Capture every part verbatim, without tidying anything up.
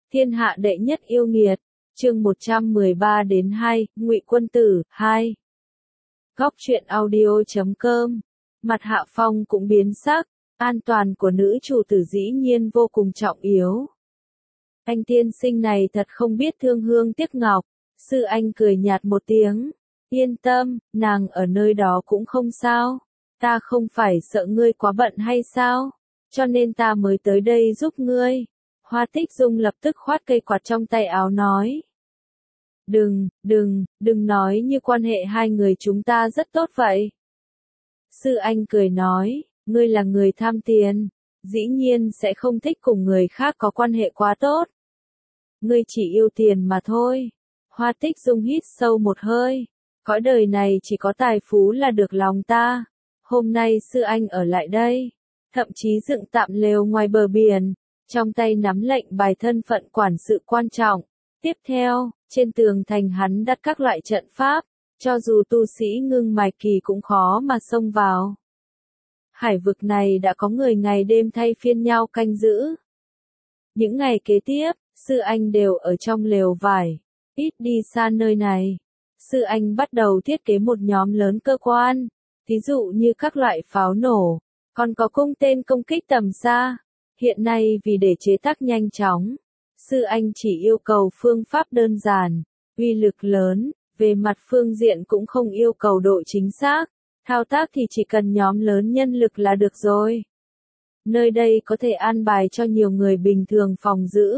Thiên hạ đệ nhất yêu nghiệt. Chương một trăm mười ba đến hai, Ngụy Quân Tử, hai. Góc truyện audio chấm com. Mặt Hạ Phong cũng biến sắc, an toàn của nữ chủ tử dĩ nhiên vô cùng trọng yếu. Anh tiên sinh này thật không biết thương hương tiếc ngọc, sư anh cười nhạt một tiếng. Yên tâm, nàng ở nơi đó cũng không sao. Ta không phải sợ ngươi quá bận hay sao? Cho nên ta mới tới đây giúp ngươi. Hoa Tích Dung lập tức khoát cây quạt trong tay áo nói. Đừng, đừng, đừng nói như quan hệ hai người chúng ta rất tốt vậy. Sư anh cười nói, ngươi là người tham tiền, dĩ nhiên sẽ không thích cùng người khác có quan hệ quá tốt. Ngươi chỉ yêu tiền mà thôi. Hoa Tích Dung hít sâu một hơi. Cõi đời này chỉ có tài phú là được lòng ta. Hôm nay sư anh ở lại đây, thậm chí dựng tạm lều ngoài bờ biển, trong tay nắm lệnh bài thân phận quản sự quan trọng. Tiếp theo, trên tường thành hắn đặt các loại trận pháp, cho dù tu sĩ ngưng mạch kỳ cũng khó mà xông vào. Hải vực này đã có người ngày đêm thay phiên nhau canh giữ. Những ngày kế tiếp, sư anh đều ở trong lều vải, ít đi xa nơi này. Sư anh bắt đầu thiết kế một nhóm lớn cơ quan, ví dụ như các loại pháo nổ, còn có cung tên công kích tầm xa. Hiện nay vì để chế tác nhanh chóng, sư anh chỉ yêu cầu phương pháp đơn giản, uy lực lớn, về mặt phương diện cũng không yêu cầu độ chính xác, thao tác thì chỉ cần nhóm lớn nhân lực là được rồi. Nơi đây có thể an bài cho nhiều người bình thường phòng giữ.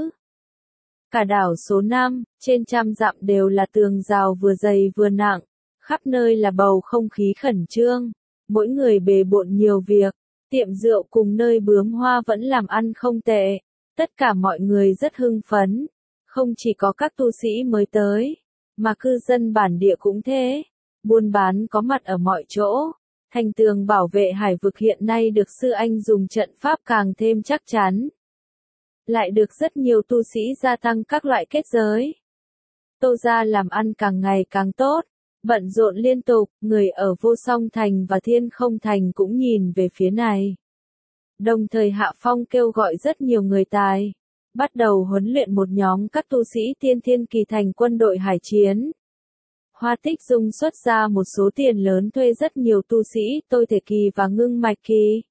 Cả đảo số năm, trên trăm dặm đều là tường rào vừa dày vừa nặng, khắp nơi là bầu không khí khẩn trương, mỗi người bề bộn nhiều việc, tiệm rượu cùng nơi bướm hoa vẫn làm ăn không tệ, tất cả mọi người rất hưng phấn, không chỉ có các tu sĩ mới tới, mà cư dân bản địa cũng thế, buôn bán có mặt ở mọi chỗ, thành tường bảo vệ hải vực hiện nay được sư anh dùng trận pháp càng thêm chắc chắn. Lại được rất nhiều tu sĩ gia tăng các loại kết giới. Tô gia làm ăn càng ngày càng tốt, bận rộn liên tục, người ở Vô Song Thành và Thiên Không Thành cũng nhìn về phía này. Đồng thời Hạ Phong kêu gọi rất nhiều người tài, bắt đầu huấn luyện một nhóm các tu sĩ tiên thiên kỳ thành quân đội hải chiến. Hoa Tích Dung xuất ra một số tiền lớn thuê rất nhiều tu sĩ tôi thể kỳ và ngưng mạch kỳ.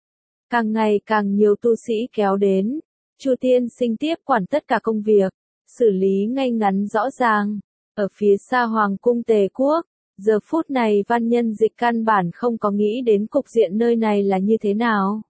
Càng ngày càng nhiều tu sĩ kéo đến. Chu tiên sinh tiếp quản tất cả công việc, xử lý ngay ngắn rõ ràng. Ở phía xa Hoàng cung Tề Quốc, giờ phút này văn nhân dịch căn bản không có nghĩ đến cục diện nơi này là như thế nào.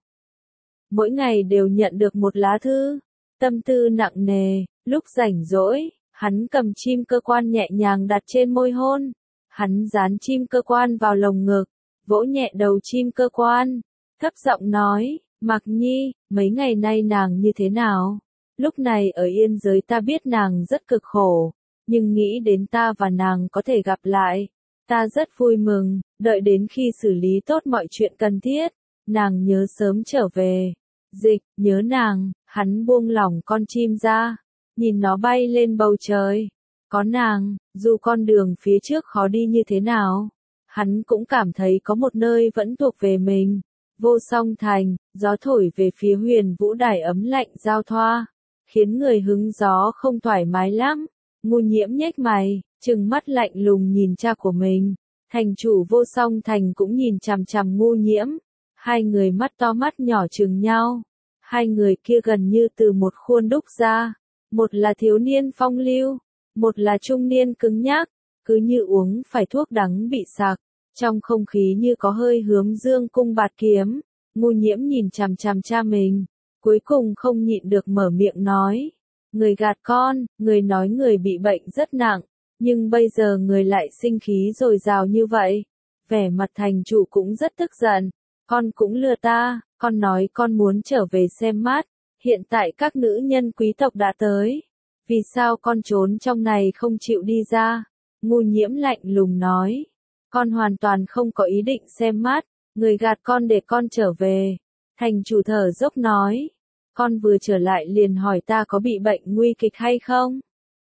Mỗi ngày đều nhận được một lá thư, tâm tư nặng nề, lúc rảnh rỗi, hắn cầm chim cơ quan nhẹ nhàng đặt trên môi hôn. Hắn dán chim cơ quan vào lồng ngực, vỗ nhẹ đầu chim cơ quan, thấp giọng nói. Mạc Nhi, mấy ngày nay nàng như thế nào? Lúc này ở yên giới ta biết nàng rất cực khổ, nhưng nghĩ đến ta và nàng có thể gặp lại, ta rất vui mừng, đợi đến khi xử lý tốt mọi chuyện cần thiết, nàng nhớ sớm trở về. Dịch, nhớ nàng, hắn buông lỏng con chim ra, nhìn nó bay lên bầu trời. Có nàng, dù con đường phía trước khó đi như thế nào, hắn cũng cảm thấy có một nơi vẫn thuộc về mình. Vô Song Thành, gió thổi về phía Huyền Vũ Đài ấm lạnh giao thoa, khiến người hứng gió không thoải mái lắm. Ngô Nhiễm nhếch mày, trừng mắt lạnh lùng nhìn cha của mình. Thành chủ Vô Song Thành cũng nhìn chằm chằm Ngô Nhiễm, hai người mắt to mắt nhỏ chừng nhau. Hai người kia gần như từ một khuôn đúc ra, một là thiếu niên phong lưu, một là trung niên cứng nhắc, cứ như uống phải thuốc đắng bị sặc. Trong không khí như có hơi hướng dương cung bạt kiếm, Ngô Nhiễm nhìn chằm chằm cha mình, cuối cùng không nhịn được mở miệng nói. Người gạt con, người nói người bị bệnh rất nặng, nhưng bây giờ người lại sinh khí dồi dào như vậy. Vẻ mặt thành chủ cũng rất tức giận, con cũng lừa ta, con nói con muốn trở về xem mắt, hiện tại các nữ nhân quý tộc đã tới. Vì sao con trốn trong này không chịu đi ra? Ngô Nhiễm lạnh lùng nói. Con hoàn toàn không có ý định xem mắt, người gạt con để con trở về. Thành chủ thở dốc nói, con vừa trở lại liền hỏi ta có bị bệnh nguy kịch hay không?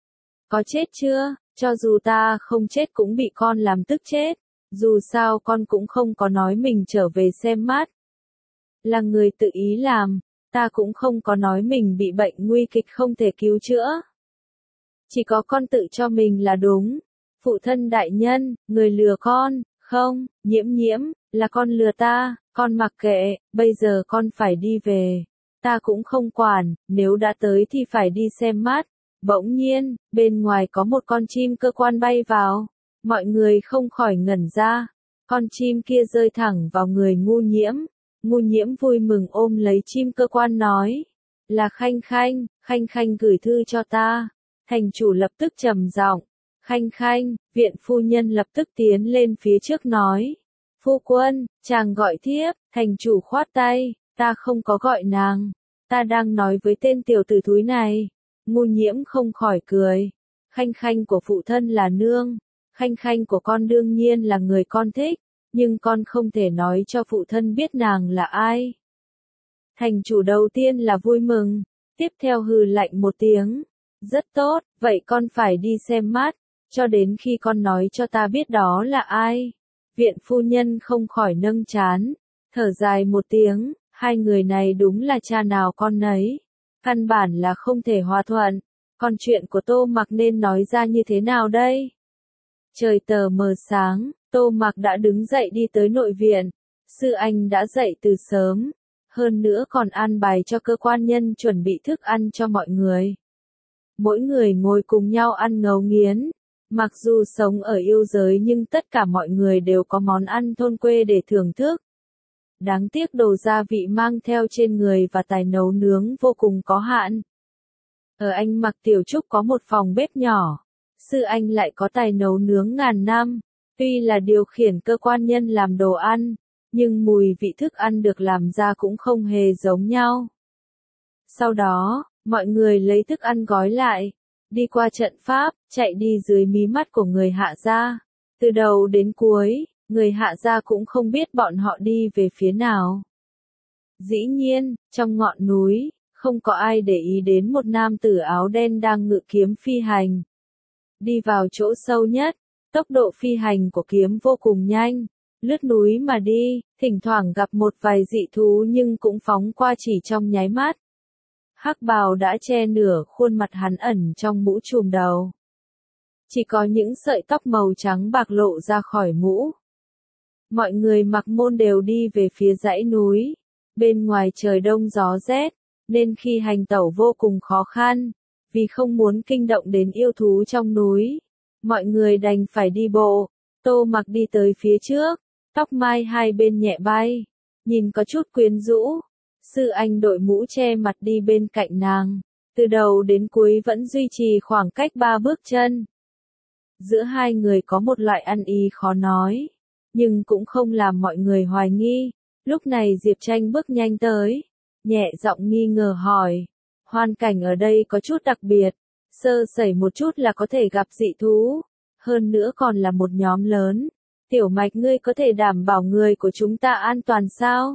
Có chết chưa? Cho dù ta không chết cũng bị con làm tức chết, dù sao con cũng không có nói mình trở về xem mắt. Là người tự ý làm, ta cũng không có nói mình bị bệnh nguy kịch không thể cứu chữa. Chỉ có con tự cho mình là đúng. Phụ thân đại nhân, người lừa con, không, Nhiễm Nhiễm, là con lừa ta, con mặc kệ, bây giờ con phải đi về. Ta cũng không quản, nếu đã tới thì phải đi xem mắt. Bỗng nhiên, bên ngoài có một con chim cơ quan bay vào. Mọi người không khỏi ngẩn ra. Con chim kia rơi thẳng vào người Ngu Nhiễm. Ngu Nhiễm vui mừng ôm lấy chim cơ quan nói. Là Khanh Khanh, Khanh Khanh gửi thư cho ta. Thành chủ lập tức trầm giọng. Khanh Khanh, viện phu nhân lập tức tiến lên phía trước nói. Phu quân, chàng gọi thiếp, thành chủ khoát tay, ta không có gọi nàng. Ta đang nói với tên tiểu tử thúi này. Ngu Nhiễm không khỏi cười. Khanh Khanh của phụ thân là nương. Khanh Khanh của con đương nhiên là người con thích. Nhưng con không thể nói cho phụ thân biết nàng là ai. Thành chủ đầu tiên là vui mừng. Tiếp theo hừ lạnh một tiếng. Rất tốt, vậy con phải đi xem mắt. Cho đến khi con nói cho ta biết đó là ai. Viện phu nhân không khỏi nâng trán. Thở dài một tiếng. Hai người này đúng là cha nào con nấy. Căn bản là không thể hòa thuận. Còn chuyện của Tô Mặc nên nói ra như thế nào đây? Trời tờ mờ sáng, Tô Mặc đã đứng dậy đi tới nội viện. Sư Anh đã dậy từ sớm. Hơn nữa còn an bài cho cơ quan nhân chuẩn bị thức ăn cho mọi người. Mỗi người ngồi cùng nhau ăn ngấu nghiến. Mặc dù sống ở yêu giới nhưng tất cả mọi người đều có món ăn thôn quê để thưởng thức. Đáng tiếc đồ gia vị mang theo trên người và tài nấu nướng vô cùng có hạn. Ở Anh Mặc Tiểu Trúc có một phòng bếp nhỏ. Sư Anh lại có tài nấu nướng ngàn năm. Tuy là điều khiển cơ quan nhân làm đồ ăn, nhưng mùi vị thức ăn được làm ra cũng không hề giống nhau. Sau đó, mọi người lấy thức ăn gói lại, đi qua trận pháp, chạy đi dưới mí mắt của người Hạ gia. Từ đầu đến cuối, người Hạ gia cũng không biết bọn họ đi về phía nào. Dĩ nhiên, trong ngọn núi, không có ai để ý đến một nam tử áo đen đang ngự kiếm phi hành. Đi vào chỗ sâu nhất, tốc độ phi hành của kiếm vô cùng nhanh, lướt núi mà đi, thỉnh thoảng gặp một vài dị thú nhưng cũng phóng qua chỉ trong nháy mắt. Hắc bào đã che nửa khuôn mặt hắn ẩn trong mũ trùm đầu. Chỉ có những sợi tóc màu trắng bạc lộ ra khỏi mũ. Mọi người mặc môn đều đi về phía dãy núi. Bên ngoài trời đông gió rét, nên khi hành tẩu vô cùng khó khăn. Vì không muốn kinh động đến yêu thú trong núi, mọi người đành phải đi bộ. Tô Mặc đi tới phía trước, tóc mai hai bên nhẹ bay, nhìn có chút quyến rũ. Sư Anh đội mũ che mặt đi bên cạnh nàng, từ đầu đến cuối vẫn duy trì khoảng cách ba bước chân. Giữa hai người có một loại ăn ý khó nói, nhưng cũng không làm mọi người hoài nghi. Lúc này Diệp Tranh bước nhanh tới, nhẹ giọng nghi ngờ hỏi. Hoàn cảnh ở đây có chút đặc biệt, sơ sẩy một chút là có thể gặp dị thú, hơn nữa còn là một nhóm lớn. Tiểu Mạch, ngươi có thể đảm bảo người của chúng ta an toàn sao?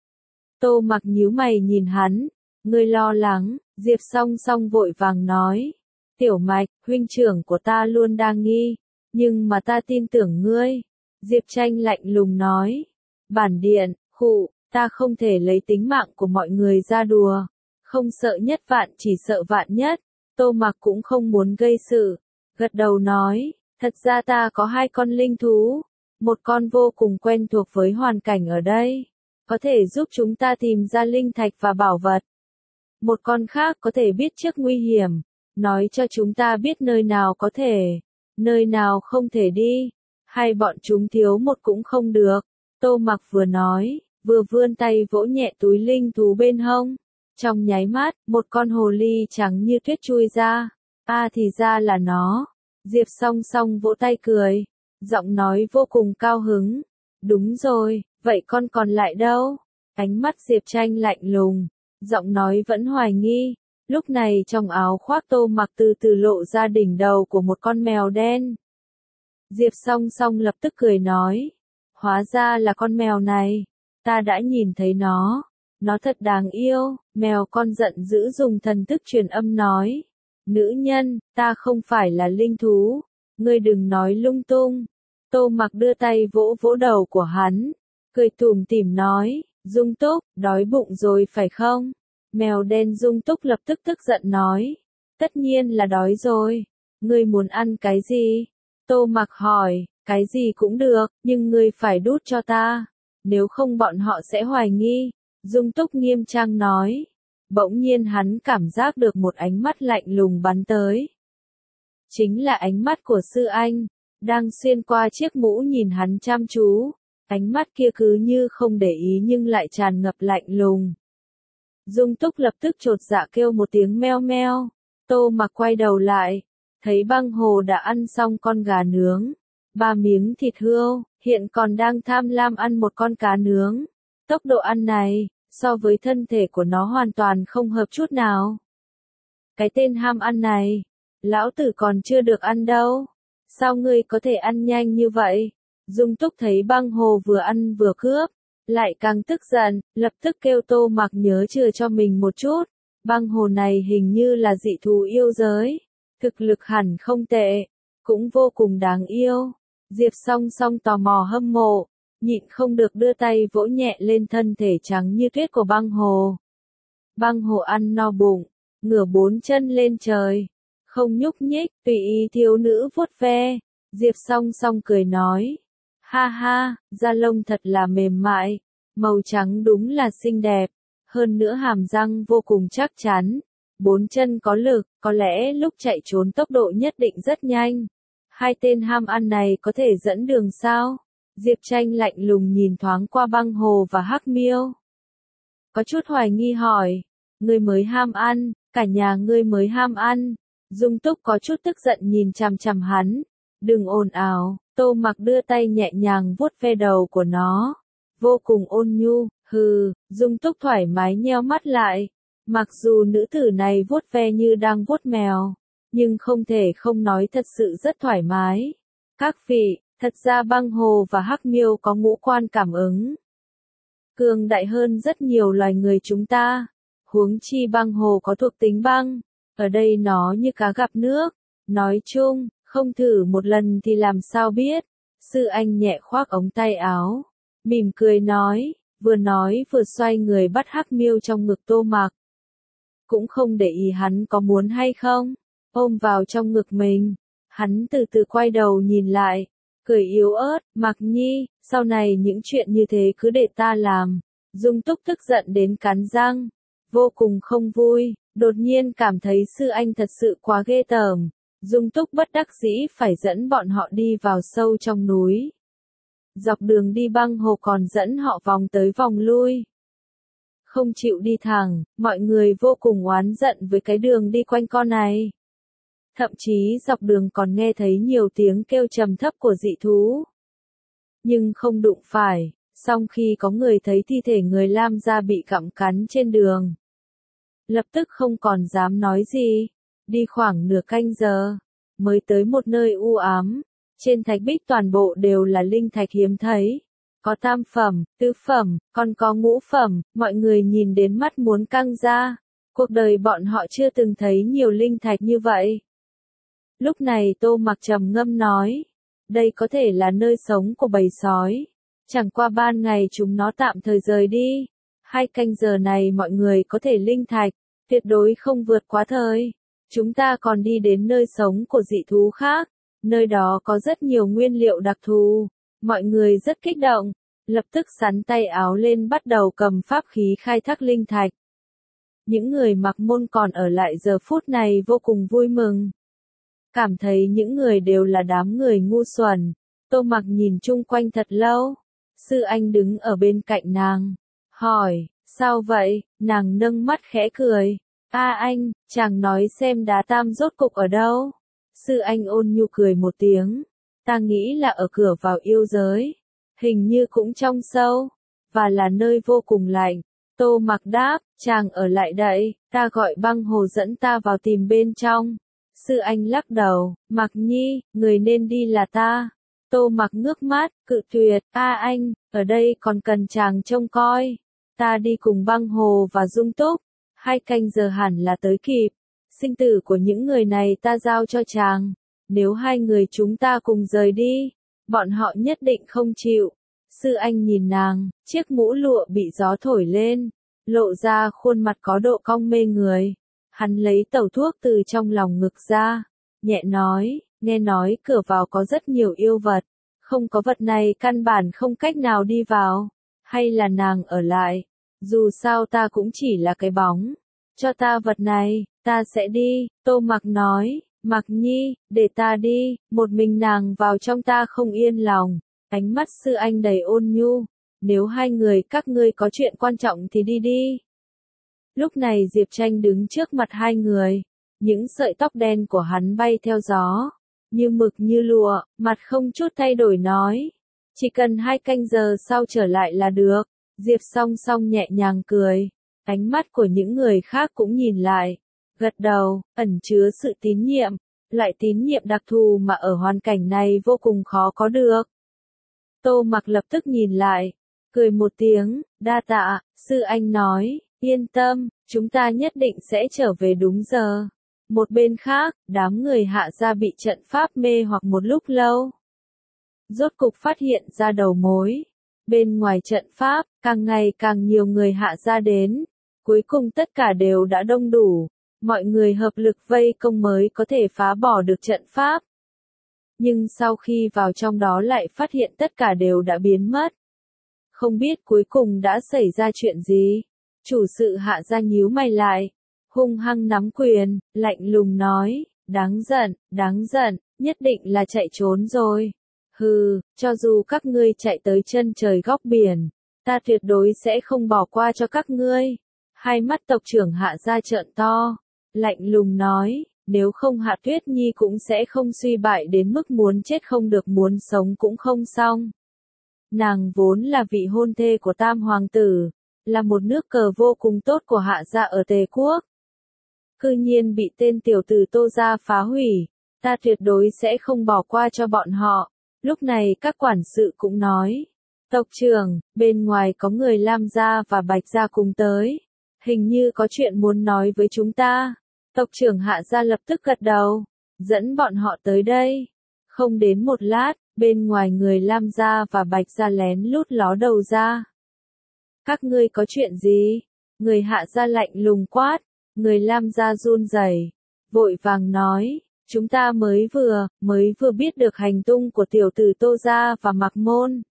Tô Mặc nhíu mày nhìn hắn, ngươi lo lắng. Diệp Song Song vội vàng nói. Tiểu Mạch, huynh trưởng của ta luôn đang nghi, nhưng mà ta tin tưởng ngươi. Diệp Tranh lạnh lùng nói. Bản điện, khụ, ta không thể lấy tính mạng của mọi người ra đùa. Không sợ nhất vạn chỉ sợ vạn nhất. Tô Mặc cũng không muốn gây sự. Gật đầu nói, thật ra ta có hai con linh thú. Một con vô cùng quen thuộc với hoàn cảnh ở đây, có thể giúp chúng ta tìm ra linh thạch và bảo vật. Một con khác có thể biết trước nguy hiểm, nói cho chúng ta biết nơi nào có thể, nơi nào không thể đi. Hay bọn chúng thiếu một cũng không được. Tô Mặc vừa nói, vừa vươn tay vỗ nhẹ túi linh thú bên hông. Trong nháy mắt, một con hồ ly trắng như tuyết chui ra. A à, thì ra là nó. Diệp Song Song vỗ tay cười, giọng nói vô cùng cao hứng. Đúng rồi, vậy con còn lại đâu? Ánh mắt Diệp Tranh lạnh lùng, giọng nói vẫn hoài nghi. Lúc này trong áo khoác Tô Mặc từ từ lộ ra đỉnh đầu của một con mèo đen. Diệp Song Song lập tức cười nói, hóa ra là con mèo này, ta đã nhìn thấy nó. Nó thật đáng yêu. Mèo con giận dữ dùng thần thức truyền âm nói. Nữ nhân, ta không phải là linh thú. Ngươi đừng nói lung tung. Tô Mặc đưa tay vỗ vỗ đầu của hắn, cười tủm tỉm nói, Dung Túc, đói bụng rồi phải không? Mèo đen Dung Túc lập tức tức giận nói. Tất nhiên là đói rồi. Ngươi muốn ăn cái gì? Tô Mặc hỏi, cái gì cũng được, nhưng ngươi phải đút cho ta. Nếu không bọn họ sẽ hoài nghi. Dung Túc nghiêm trang nói. Bỗng nhiên hắn cảm giác được một ánh mắt lạnh lùng bắn tới. Chính là ánh mắt của sư anh, đang xuyên qua chiếc mũ nhìn hắn chăm chú. Ánh mắt kia cứ như không để ý nhưng lại tràn ngập lạnh lùng. Dung Túc lập tức chột dạ kêu một tiếng meo meo. Tô Mặc quay đầu lại, thấy Băng Hồ đã ăn xong con gà nướng, ba miếng thịt hươu, hiện còn đang tham lam ăn một con cá nướng. Tốc độ ăn này, so với thân thể của nó hoàn toàn không hợp chút nào. Cái tên ham ăn này, lão tử còn chưa được ăn đâu. Sao ngươi có thể ăn nhanh như vậy? Dung Túc thấy Băng Hồ vừa ăn vừa cướp, lại càng tức giận, lập tức kêu Tô Mặc nhớ chừa cho mình một chút. Băng Hồ này hình như là dị thú yêu giới, thực lực hẳn không tệ, cũng vô cùng đáng yêu. Diệp Song Song tò mò hâm mộ, nhịn không được đưa tay vỗ nhẹ lên thân thể trắng như tuyết của Băng Hồ. Băng Hồ ăn no bụng, ngửa bốn chân lên trời, không nhúc nhích, tùy ý thiếu nữ vuốt ve. Diệp Song Song cười nói, ha ha, da lông thật là mềm mại, màu trắng đúng là xinh đẹp, hơn nữa hàm răng vô cùng chắc chắn, bốn chân có lực, có lẽ lúc chạy trốn tốc độ nhất định rất nhanh. Hai tên ham ăn này có thể dẫn đường sao? Diệp Tranh lạnh lùng nhìn thoáng qua Băng Hồ và Hắc Miêu. Có chút hoài nghi hỏi, ngươi mới ham ăn, cả nhà ngươi mới ham ăn. Dung Túc có chút tức giận nhìn chằm chằm hắn. Đừng ồn ào. Tô Mặc đưa tay nhẹ nhàng vuốt ve đầu của nó, vô cùng ôn nhu. Hừ. Dung Túc thoải mái nheo mắt lại. Mặc dù nữ tử này vuốt ve như đang vuốt mèo, nhưng không thể không nói thật sự rất thoải mái. Các vị, thật ra Băng Hồ và Hắc Miêu có ngũ quan cảm ứng cường đại hơn rất nhiều loài người chúng ta. Huống chi Băng Hồ có thuộc tính băng, ở đây nó như cá gặp nước. Nói chung, không thử một lần thì làm sao biết. Sư Anh nhẹ khoác ống tay áo, mỉm cười nói, vừa nói vừa xoay người bắt Hắc Miêu trong ngực Tô Mặc. Cũng không để ý hắn có muốn hay không, ôm vào trong ngực mình. Hắn từ từ quay đầu nhìn lại, cười yếu ớt, Mặc Nhi, sau này những chuyện như thế cứ để ta làm. Dung Túc tức giận đến cắn răng, vô cùng không vui, đột nhiên cảm thấy sư anh thật sự quá ghê tởm. Dung Túc bất đắc dĩ phải dẫn bọn họ đi vào sâu trong núi. Dọc đường đi Băng Hồ còn dẫn họ vòng tới vòng lui, không chịu đi thẳng, mọi người vô cùng oán giận với cái đường đi quanh co này. Thậm chí dọc đường còn nghe thấy nhiều tiếng kêu trầm thấp của dị thú. Nhưng không đụng phải, song khi có người thấy thi thể người Lam Gia bị gặm cắn trên đường, lập tức không còn dám nói gì. Đi khoảng nửa canh giờ, mới tới một nơi u ám. Trên thạch bích toàn bộ đều là linh thạch hiếm thấy. Có tam phẩm, tứ phẩm, còn có ngũ phẩm, mọi người nhìn đến mắt muốn căng ra. Cuộc đời bọn họ chưa từng thấy nhiều linh thạch như vậy. Lúc này Tô Mặc trầm ngâm nói, đây có thể là nơi sống của bầy sói. Chẳng qua ban ngày chúng nó tạm thời rời đi. Hai canh giờ này mọi người có thể linh thạch, tuyệt đối không vượt quá thời. Chúng ta còn đi đến nơi sống của dị thú khác. Nơi đó có rất nhiều nguyên liệu đặc thù. Mọi người rất kích động, lập tức sắn tay áo lên bắt đầu cầm pháp khí khai thác linh thạch. Những người mặc môn còn ở lại giờ phút này vô cùng vui mừng. Cảm thấy những người đều là đám người ngu xuẩn. Tô Mặc nhìn chung quanh thật lâu. Sư Anh đứng ở bên cạnh nàng, hỏi, sao vậy? Nàng nâng mắt khẽ cười. A anh, chàng nói xem đá tam rốt cục ở đâu? Sư Anh ôn nhu cười một tiếng. Ta nghĩ là ở cửa vào yêu giới. Hình như cũng trong sâu, và là nơi vô cùng lạnh. Tô Mặc đáp, chàng ở lại đậy, ta gọi Băng Hồ dẫn ta vào tìm bên trong. Sư Anh lắc đầu, Mặc Nhi, người nên đi là ta. Tô Mặc ngước mắt, cự tuyệt, a anh, ở đây còn cần chàng trông coi. Ta đi cùng Băng Hồ và Dung Túc, hai canh giờ hẳn là tới kịp. Sinh tử của những người này ta giao cho chàng. Nếu hai người chúng ta cùng rời đi, bọn họ nhất định không chịu. Sư Anh nhìn nàng, chiếc mũ lụa bị gió thổi lên, lộ ra khuôn mặt có độ cong mê người. Hắn lấy tẩu thuốc từ trong lòng ngực ra, nhẹ nói, nghe nói cửa vào có rất nhiều yêu vật, không có vật này căn bản không cách nào đi vào, hay là nàng ở lại, dù sao ta cũng chỉ là cái bóng, cho ta vật này, ta sẽ đi, Tô Mặc nói, Mặc Nhi, để ta đi, một mình nàng vào trong ta không yên lòng, ánh mắt sư anh đầy ôn nhu, nếu hai người các ngươi có chuyện quan trọng thì đi đi. Lúc này Diệp Tranh đứng trước mặt hai người, những sợi tóc đen của hắn bay theo gió, như mực như lụa, mặt không chút thay đổi nói, chỉ cần hai canh giờ sau trở lại là được. Diệp Song Song nhẹ nhàng cười, ánh mắt của những người khác cũng nhìn lại, gật đầu, ẩn chứa sự tín nhiệm, loại tín nhiệm đặc thù mà ở hoàn cảnh này vô cùng khó có được. Tô Mặc lập tức nhìn lại, cười một tiếng, đa tạ, sư anh nói, yên tâm, chúng ta nhất định sẽ trở về đúng giờ. Một bên khác, đám người Hạ gia bị trận pháp mê hoặc một lúc lâu. Rốt cục phát hiện ra đầu mối. Bên ngoài trận pháp, càng ngày càng nhiều người Hạ gia đến. Cuối cùng tất cả đều đã đông đủ. Mọi người hợp lực vây công mới có thể phá bỏ được trận pháp. Nhưng sau khi vào trong đó lại phát hiện tất cả đều đã biến mất. Không biết cuối cùng đã xảy ra chuyện gì. Chủ sự Hạ gia nhíu mày lại, hung hăng nắm quyền, lạnh lùng nói, đáng giận, đáng giận, nhất định là chạy trốn rồi. Hừ, cho dù các ngươi chạy tới chân trời góc biển, ta tuyệt đối sẽ không bỏ qua cho các ngươi. Hai mắt tộc trưởng Hạ gia trợn to, lạnh lùng nói, nếu không Hạ Tuyết Nhi cũng sẽ không suy bại đến mức muốn chết không được muốn sống cũng không xong. Nàng vốn là vị hôn thê của Tam Hoàng tử, là một nước cờ vô cùng tốt của Hạ gia ở Tề Quốc. Cư nhiên bị tên tiểu tử Tô gia phá hủy, ta tuyệt đối sẽ không bỏ qua cho bọn họ. Lúc này các quản sự cũng nói, tộc trưởng, bên ngoài có người Lam gia và Bạch gia cùng tới, hình như có chuyện muốn nói với chúng ta. Tộc trưởng Hạ gia lập tức gật đầu, dẫn bọn họ tới đây. Không đến một lát, bên ngoài người Lam gia và Bạch gia lén lút ló đầu ra. Các ngươi có chuyện gì? Người Hạ gia lạnh lùng quát, người Lam gia run rẩy, vội vàng nói, chúng ta mới vừa, mới vừa biết được hành tung của tiểu tử Tô gia và Mặc Môn.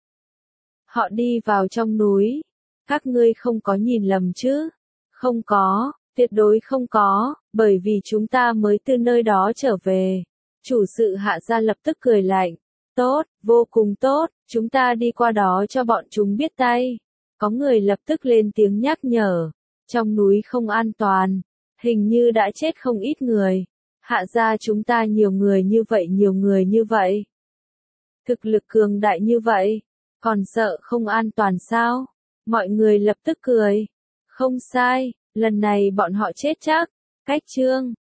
Họ đi vào trong núi, các ngươi không có nhìn lầm chứ? Không có, tuyệt đối không có, bởi vì chúng ta mới từ nơi đó trở về. Chủ sự Hạ gia lập tức cười lạnh, tốt, vô cùng tốt, chúng ta đi qua đó cho bọn chúng biết tay. Có người lập tức lên tiếng nhắc nhở, trong núi không an toàn, hình như đã chết không ít người. Hạ gia chúng ta nhiều người như vậy nhiều người như vậy. Thực lực cường đại như vậy, còn sợ không an toàn sao? Mọi người lập tức cười. Không sai, lần này bọn họ chết chắc. Cách chương